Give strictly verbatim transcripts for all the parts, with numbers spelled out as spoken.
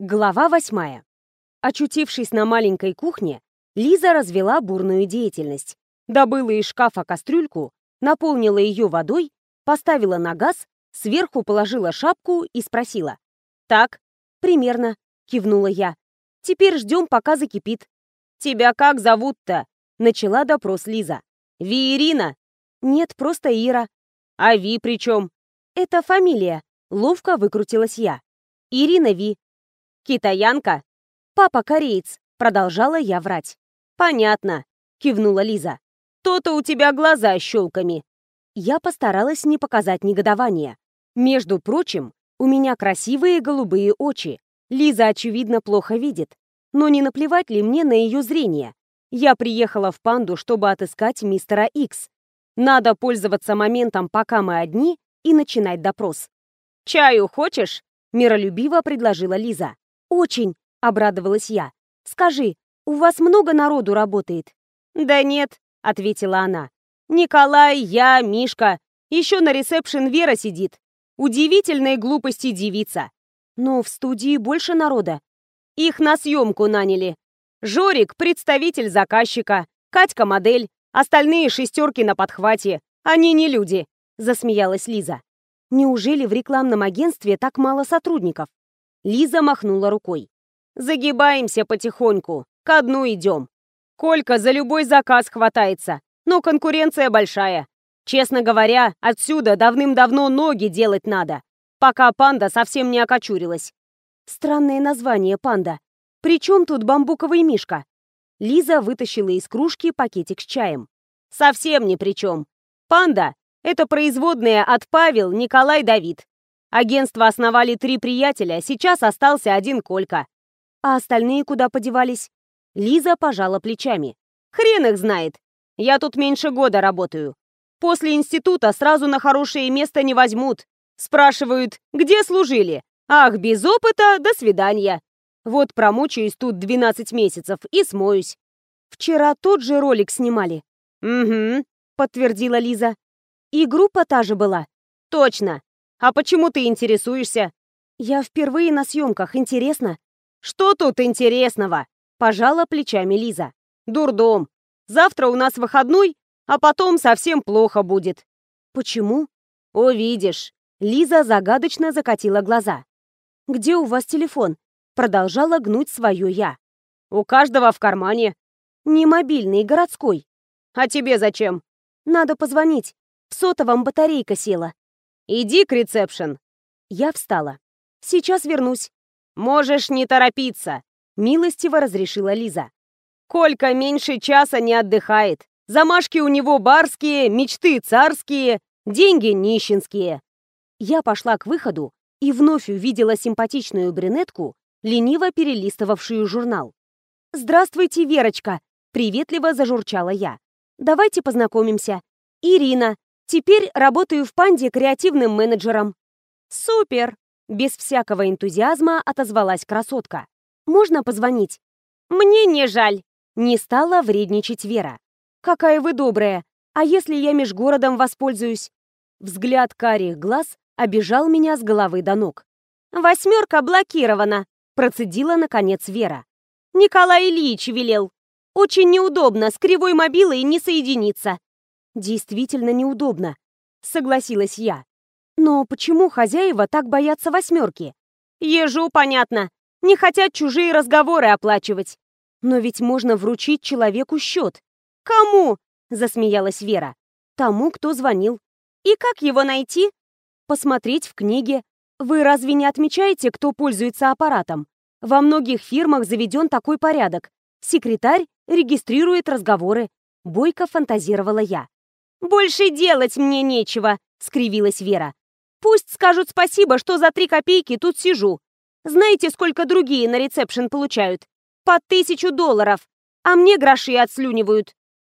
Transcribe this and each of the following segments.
Глава восьмая. Очутившись на маленькой кухне, Лиза развела бурную деятельность. Добыла из шкафа кастрюльку, наполнила ее водой, поставила на газ, сверху положила шапку и спросила. «Так, примерно», — кивнула я. «Теперь ждем, пока закипит». «Тебя как зовут-то?» — начала допрос Лиза. «Ви Ирина?» «Нет, просто Ира». «А Ви при чем?» «Это фамилия», — ловко выкрутилась я. «Ирина Ви». «Китаянка?» «Папа кореец», — продолжала я врать. «Понятно», — кивнула Лиза. «То-то у тебя глаза щелками». Я постаралась не показать негодования. Между прочим, у меня красивые голубые очи. Лиза, очевидно, плохо видит. Но не наплевать ли мне на ее зрение? Я приехала в Панду, чтобы отыскать мистера Икс. Надо пользоваться моментом, пока мы одни, и начинать допрос. «Чаю хочешь?» — миролюбиво предложила Лиза. «Очень», — обрадовалась я. «Скажи, у вас много народу работает?» «Да нет», — ответила она. «Николай, я, Мишка. Еще на ресепшн Вера сидит. Удивительной глупости девица. Но в студии больше народа. Их на съемку наняли. Жорик — представитель заказчика, Катька — модель, остальные шестерки на подхвате. Они не люди», — засмеялась Лиза. «Неужели в рекламном агентстве так мало сотрудников?» Лиза махнула рукой. «Загибаемся потихоньку, ко дну идем. Колька за любой заказ хватается, но конкуренция большая. Честно говоря, отсюда давным-давно ноги делать надо, пока Панда совсем не окочурилась». Странное название «Панда». При чем тут бамбуковый мишка? Лиза вытащила из кружки пакетик с чаем. «Совсем ни при чем. Панда — это производные от Павел, Николай, Давид. Агентство основали три приятеля, сейчас остался один Колька». «А остальные куда подевались?» Лиза пожала плечами. «Хрен их знает. Я тут меньше года работаю. После института сразу на хорошее место не возьмут. Спрашивают, где служили? Ах, без опыта, до свидания. Вот промучаюсь тут двенадцать месяцев и смоюсь». «Вчера тот же ролик снимали». «Угу», — подтвердила Лиза. «И группа та же была?» «Точно. А почему ты интересуешься?» «Я впервые на съемках, интересно». «Что тут интересного?» — пожала плечами Лиза. «Дурдом. Завтра у нас выходной, а потом совсем плохо будет». «Почему?» «Увидишь». Лиза загадочно закатила глаза. «Где у вас телефон?» Продолжала гнуть свое я. «У каждого в кармане». «Не мобильный, городской». «А тебе зачем?» «Надо позвонить. В сотовом батарейка села». «Иди к ресепшн». Я встала. «Сейчас вернусь». «Можешь не торопиться», — милостиво разрешила Лиза. «Колька меньше часа не отдыхает. Замашки у него барские, мечты царские, деньги нищенские». Я пошла к выходу и вновь увидела симпатичную брюнетку, лениво перелистывавшую журнал. «Здравствуйте, Верочка», — приветливо зажурчала я. «Давайте познакомимся. Ирина. Теперь работаю в Панде креативным менеджером». «Супер!» — без всякого энтузиазма отозвалась красотка. «Можно позвонить?» «Мне не жаль!» — не стала вредничать Вера. «Какая вы добрая! А если я межгородом воспользуюсь?» Взгляд карих глаз обежал меня с головы до ног. «Восьмерка блокирована!» — процедила, наконец, Вера. «Николай Ильич велел. Очень неудобно с кривой мобилой не соединиться». «Действительно неудобно», — согласилась я. «Но почему хозяева так боятся восьмерки?» «Ежу понятно. Не хотят чужие разговоры оплачивать». «Но ведь можно вручить человеку счет». «Кому?» — засмеялась Вера. «Тому, кто звонил». «И как его найти?» «Посмотреть в книге. Вы разве не отмечаете, кто пользуется аппаратом? Во многих фирмах заведен такой порядок. Секретарь регистрирует разговоры». Бойко фантазировала я. «Больше делать мне нечего», — скривилась Вера. «Пусть скажут спасибо, что за три копейки тут сижу. Знаете, сколько другие на ресепшн получают? По тысячу долларов, а мне гроши отслюнивают».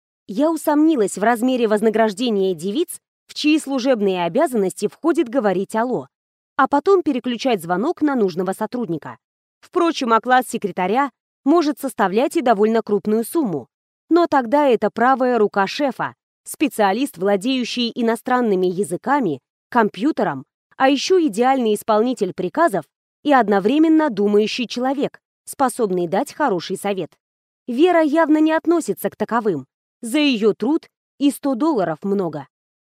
Я усомнилась в размере вознаграждения девиц, в чьи служебные обязанности входит говорить «алло», а потом переключать звонок на нужного сотрудника. Впрочем, оклад секретаря может составлять и довольно крупную сумму. Но тогда это правая рука шефа, специалист, владеющий иностранными языками, компьютером, а еще идеальный исполнитель приказов, и одновременно думающий человек, способный дать хороший совет. Вера явно не относится к таковым. За ее труд и сто долларов много.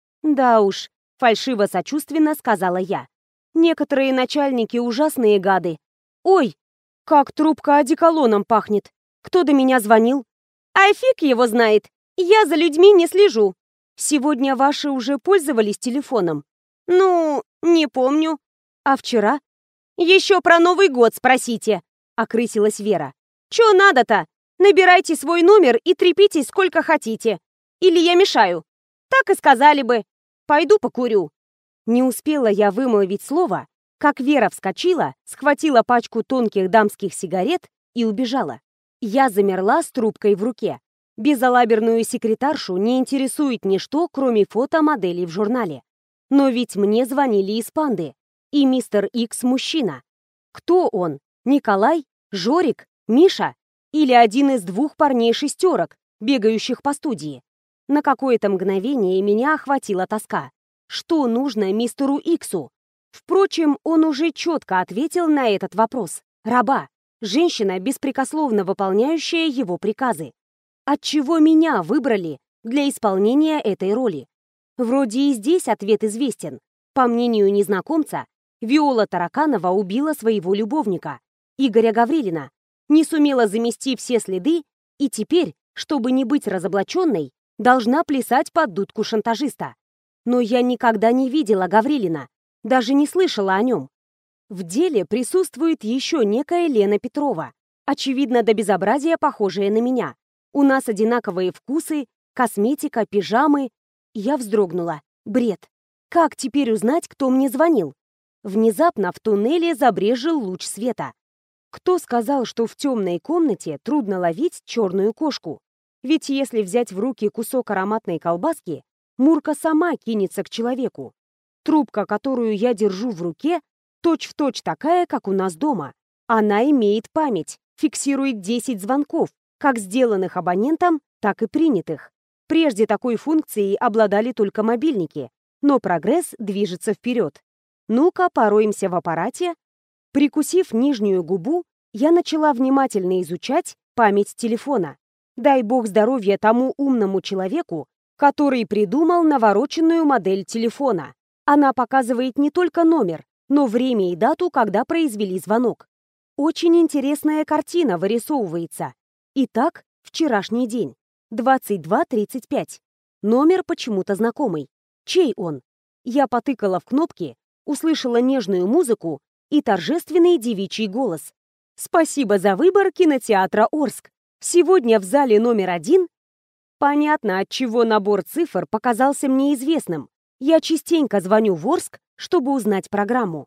Да уж, фальшиво-сочувственно сказала я. Некоторые начальники ужасные гады. Ой, как трубка одеколоном пахнет. Кто до меня звонил? А фиг его знает. Я за людьми не слежу. Сегодня ваши уже пользовались телефоном? Ну, не помню. А вчера? Еще про Новый год спросите, окрысилась Вера. Че надо-то? Набирайте свой номер и трепитесь сколько хотите. Или я мешаю? Так и сказали бы. Пойду покурю. Не успела я вымолвить слово, как Вера вскочила, схватила пачку тонких дамских сигарет и убежала. Я замерла с трубкой в руке. Безалаберную секретаршу не интересует ничто, кроме фото моделей в журнале. Но ведь мне звонили из Панды. И мистер Икс мужчина. Кто он? Николай? Жорик? Миша? Или один из двух парней-шестерок, бегающих по студии? На какое-то мгновение меня охватила тоска. Что нужно мистеру Иксу? Впрочем, он уже четко ответил на этот вопрос. Раба. Женщина, беспрекословно выполняющая его приказы. Отчего меня выбрали для исполнения этой роли? Вроде и здесь ответ известен. По мнению незнакомца, Виола Тараканова убила своего любовника, Игоря Гаврилина, не сумела замести все следы и теперь, чтобы не быть разоблаченной, должна плясать под дудку шантажиста. Но я никогда не видела Гаврилина, даже не слышала о нем. В деле присутствует еще некая Лена Петрова, очевидно до безобразия похожая на меня. У нас одинаковые вкусы, косметика, пижамы. Я вздрогнула. Бред. Как теперь узнать, кто мне звонил? Внезапно в туннеле забрезжил луч света. Кто сказал, что в темной комнате трудно ловить черную кошку? Ведь если взять в руки кусок ароматной колбаски, Мурка сама кинется к человеку. Трубка, которую я держу в руке, точь-в-точь такая, как у нас дома. Она имеет память, фиксирует десять звонков, как сделанных абонентом, так и принятых. Прежде такой функцией обладали только мобильники, но прогресс движется вперед. Ну-ка, пороемся в аппарате. Прикусив нижнюю губу, я начала внимательно изучать память телефона. Дай бог здоровья тому умному человеку, который придумал навороченную модель телефона. Она показывает не только номер, но время и дату, когда произвели звонок. Очень интересная картина вырисовывается. Итак, вчерашний день. двадцать два тридцать пять. Номер почему-то знакомый. Чей он? Я потыкала в кнопки, услышала нежную музыку и торжественный девичий голос. «Спасибо за выбор кинотеатра Орск. Сегодня в зале номер один...» Понятно, отчего набор цифр показался мне известным. Я частенько звоню в Орск, чтобы узнать программу.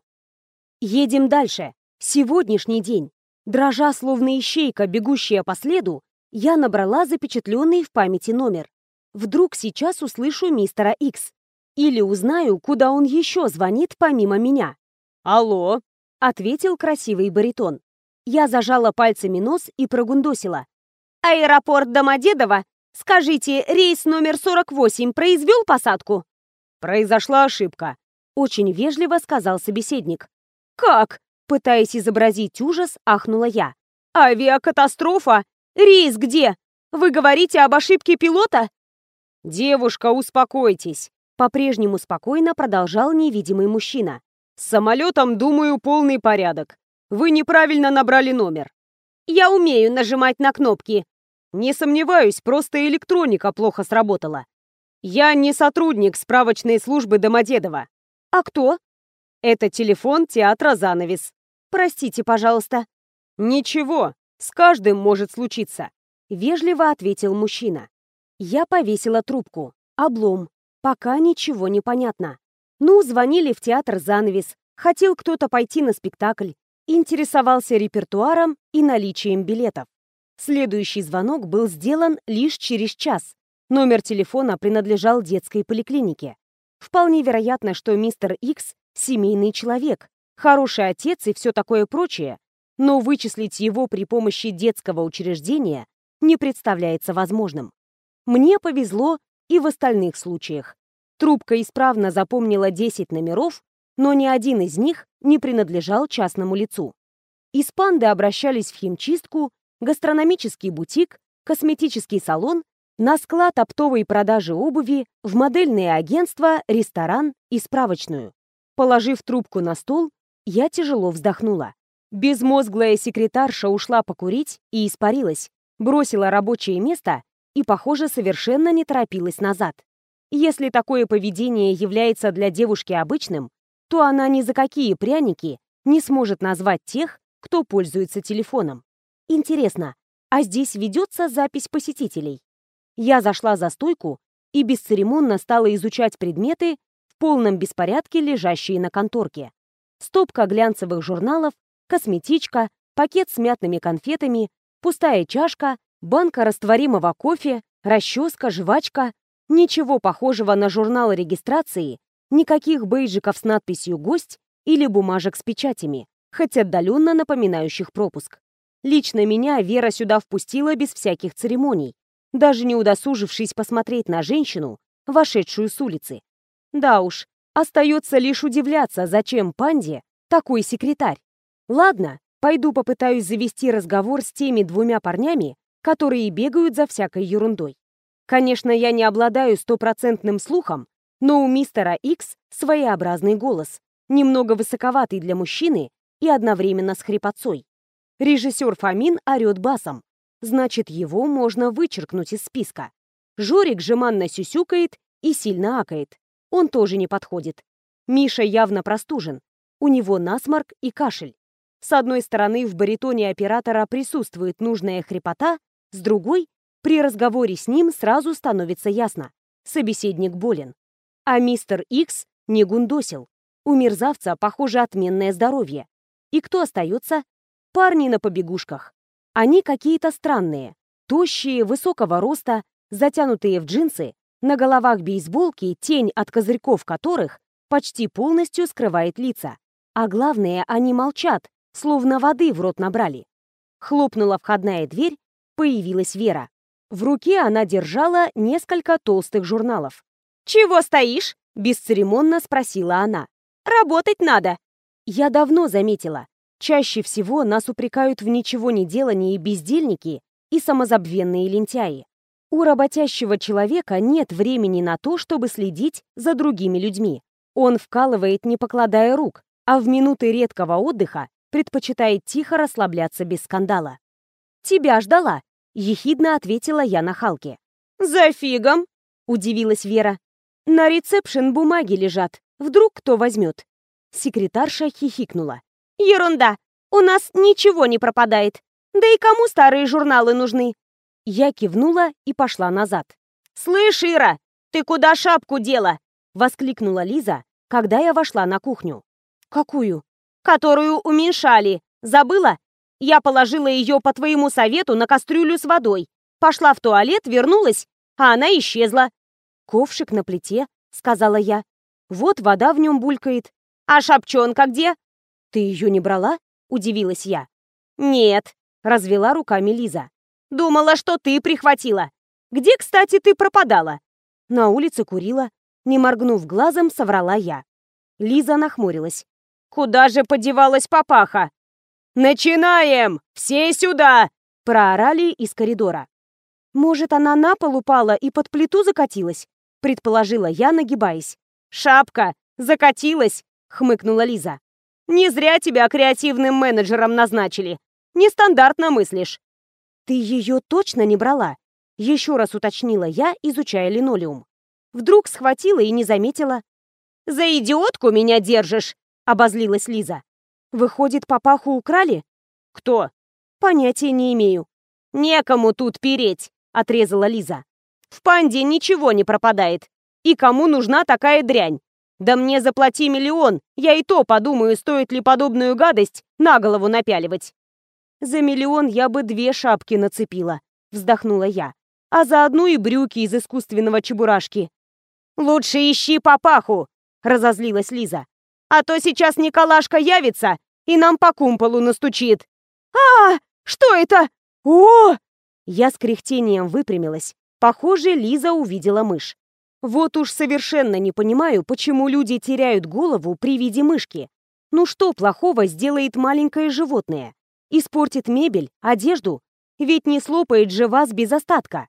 Едем дальше. Сегодняшний день. Дрожа, словно ищейка, бегущая по следу, я набрала запечатленный в памяти номер. Вдруг сейчас услышу мистера Икс. Или узнаю, куда он еще звонит помимо меня. «Алло», — ответил красивый баритон. Я зажала пальцами нос и прогундосила. «Аэропорт Домодедово? Скажите, рейс номер сорок восемь произвел посадку?» «Произошла ошибка», — очень вежливо сказал собеседник. «Как?» — пытаясь изобразить ужас, ахнула я. «Авиакатастрофа? Рейс где? Вы говорите об ошибке пилота?» «Девушка, успокойтесь», — по-прежнему спокойно продолжал невидимый мужчина. «С самолетом, думаю, полный порядок. Вы неправильно набрали номер». «Я умею нажимать на кнопки». «Не сомневаюсь, просто электроника плохо сработала. Я не сотрудник справочной службы Домодедово». «А кто?» «Это телефон театра «Занавес». «Простите, пожалуйста». «Ничего, с каждым может случиться», — вежливо ответил мужчина. Я повесила трубку. Облом. Пока ничего не понятно. Ну, звонили в театр «Занавес». Хотел кто-то пойти на спектакль. Интересовался репертуаром и наличием билетов. Следующий звонок был сделан лишь через час. Номер телефона принадлежал детской поликлинике. Вполне вероятно, что мистер Икс – семейный человек, хороший отец и все такое прочее, но вычислить его при помощи детского учреждения не представляется возможным. Мне повезло и в остальных случаях. Трубка исправно запомнила десять номеров, но ни один из них не принадлежал частному лицу. Из «Панды» обращались в химчистку, гастрономический бутик, косметический салон, на склад оптовой продажи обуви, в модельное агентство, ресторан и справочную. Положив трубку на стол, я тяжело вздохнула. Безмозглая секретарша ушла покурить и испарилась, бросила рабочее место и, похоже, совершенно не торопилась назад. Если такое поведение является для девушки обычным, то она ни за какие пряники не сможет назвать тех, кто пользуется телефоном. Интересно, а здесь ведется запись посетителей? Я зашла за стойку и бесцеремонно стала изучать предметы, в полном беспорядке лежащие на конторке. Стопка глянцевых журналов, косметичка, пакет с мятными конфетами, пустая чашка, банка растворимого кофе, расческа, жвачка. Ничего похожего на журнал регистрации, никаких бейджиков с надписью «Гость» или бумажек с печатями, хоть отдаленно напоминающих пропуск. Лично меня Вера сюда впустила без всяких церемоний, даже не удосужившись посмотреть на женщину, вошедшую с улицы. Да уж, остается лишь удивляться, зачем Панде такой секретарь. Ладно, пойду попытаюсь завести разговор с теми двумя парнями, которые бегают за всякой ерундой. Конечно, я не обладаю стопроцентным слухом, но у мистера Икс своеобразный голос, немного высоковатый для мужчины и одновременно с хрипотцой. Режиссер Фомин орет басом, значит, его можно вычеркнуть из списка. Жорик жеманно сюсюкает и сильно акает. Он тоже не подходит. Миша явно простужен. У него насморк и кашель. С одной стороны, в баритоне оператора присутствует нужная хрипота, с другой, при разговоре с ним сразу становится ясно. Собеседник болен. А мистер Икс не гундосил. У мерзавца, похоже, отменное здоровье. И кто остается? Парни на побегушках. Они какие-то странные. Тощие, высокого роста, затянутые в джинсы, на головах бейсболки, тень от козырьков которых почти полностью скрывает лица. А главное, они молчат, словно воды в рот набрали. Хлопнула входная дверь, появилась Вера. В руке она держала несколько толстых журналов. «Чего стоишь?» – бесцеремонно спросила она. «Работать надо!» Я давно заметила. Чаще всего нас упрекают в ничего не делании бездельники и самозабвенные лентяи. У работящего человека нет времени на то, чтобы следить за другими людьми. Он вкалывает, не покладая рук, а в минуты редкого отдыха предпочитает тихо расслабляться без скандала. «Тебя ждала», — ехидно ответила я нахалке. «За фигом?» — удивилась Вера. «На ресепшн бумаги лежат. Вдруг кто возьмет?» Секретарша хихикнула. «Ерунда! У нас ничего не пропадает. Да и кому старые журналы нужны?» Я кивнула и пошла назад. «Слышь, Ира, ты куда шапку дела?» — воскликнула Лиза, когда я вошла на кухню. «Какую?» «Которую уменьшали. Забыла? Я положила ее по твоему совету на кастрюлю с водой. Пошла в туалет, вернулась, а она исчезла». «Ковшик на плите», — сказала я. «Вот вода в нем булькает». «А шапчонка где?» «Ты ее не брала?» — удивилась я. «Нет», — развела руками Лиза. «Думала, что ты прихватила. Где, кстати, ты пропадала?» «На улице курила». Не моргнув глазом, соврала я. Лиза нахмурилась. «Куда же подевалась папаха?» «Начинаем! Все сюда!» — проорали из коридора. «Может, она на пол упала и под плиту закатилась?» — предположила я, нагибаясь. «Шапка! Закатилась!» — хмыкнула Лиза. «Не зря тебя креативным менеджером назначили. Нестандартно мыслишь». «Ты ее точно не брала?» — еще раз уточнила я, изучая линолеум. Вдруг схватила и не заметила. «За идиотку меня держишь!» — обозлилась Лиза. «Выходит, папаху украли?» «Кто?» «Понятия не имею». «Некому тут переть!» — отрезала Лиза. «В Панде ничего не пропадает. И кому нужна такая дрянь? Да мне заплати миллион, я и то подумаю, стоит ли подобную гадость на голову напяливать». «За миллион я бы две шапки нацепила», — вздохнула я. «А заодно и брюки из искусственного чебурашки». «Лучше ищи папаху», — разозлилась Лиза. «А то сейчас Николашка явится и нам по кумполу настучит». «А, что это? О!» Я с кряхтением выпрямилась. Похоже, Лиза увидела мышь. Вот уж совершенно не понимаю, почему люди теряют голову при виде мышки. Ну что плохого сделает маленькое животное? Испортит мебель, одежду? Ведь не слопает же вас без остатка.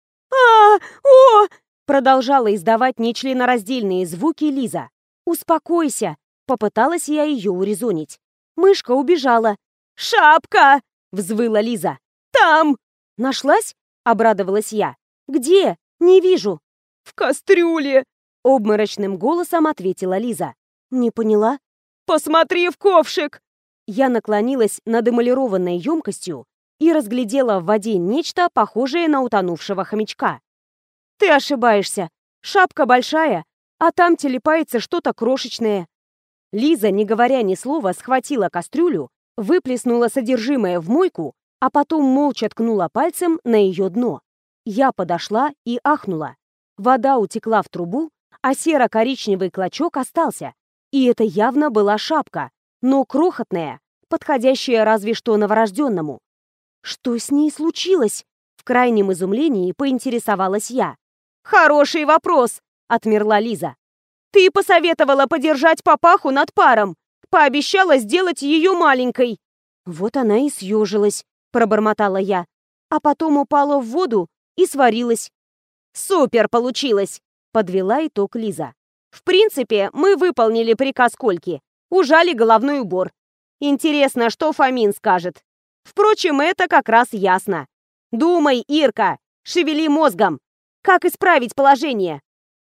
а о Продолжала издавать нечленораздельные звуки Лиза. «Успокойся!» — попыталась я ее урезонить. Мышка убежала. «Шапка!» — взвыла Лиза. «Там!» «Нашлась?» — обрадовалась я. «Где? Не вижу». «В кастрюле!» — обморочным голосом ответила Лиза. «Не поняла?» «Посмотри в ковшик!» Я наклонилась над эмалированной емкостью и разглядела в воде нечто, похожее на утонувшего хомячка. «Ты ошибаешься. Шапка большая, а там телепается что-то крошечное». Лиза, не говоря ни слова, схватила кастрюлю, выплеснула содержимое в мойку, а потом молча ткнула пальцем на ее дно. Я подошла и ахнула. Вода утекла в трубу, а серо-коричневый клочок остался. И это явно была шапка, но крохотная, подходящая разве что новорожденному. «Что с ней случилось?» — в крайнем изумлении поинтересовалась я. «Хороший вопрос!» — отмерла Лиза. «Ты посоветовала подержать папаху над паром, пообещала сделать ее маленькой». «Вот она и съежилась», — пробормотала я, а потом упала в воду и сварилась. «Супер получилось!» — подвела итог Лиза. «В принципе, мы выполнили приказ Кольки, ужали головной убор. Интересно, что Фомин скажет? Впрочем, это как раз ясно. Думай, Ирка, шевели мозгом. Как исправить положение?»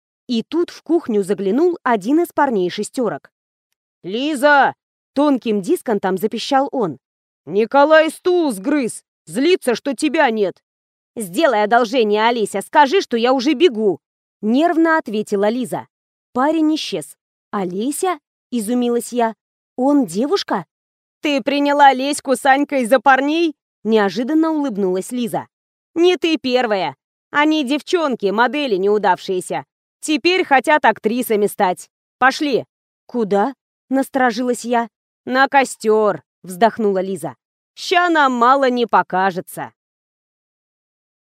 И тут в кухню заглянул один из парней шестерок. «Лиза!» — тонким дисконтом запищал он. «Николай стул сгрыз! Злится, что тебя нет!» «Сделай одолжение, Олеся, скажи, что я уже бегу!» Нервно ответила Лиза. Парень исчез. «Олеся?» — изумилась я. «Он девушка?» «Ты приняла Леську с Анькой за парней?» Неожиданно улыбнулась Лиза. «Не ты первая. Они девчонки, модели неудавшиеся. Теперь хотят актрисами стать. Пошли!» «Куда?» — насторожилась я. «На костер!» — вздохнула Лиза. «Ща нам мало не покажется!»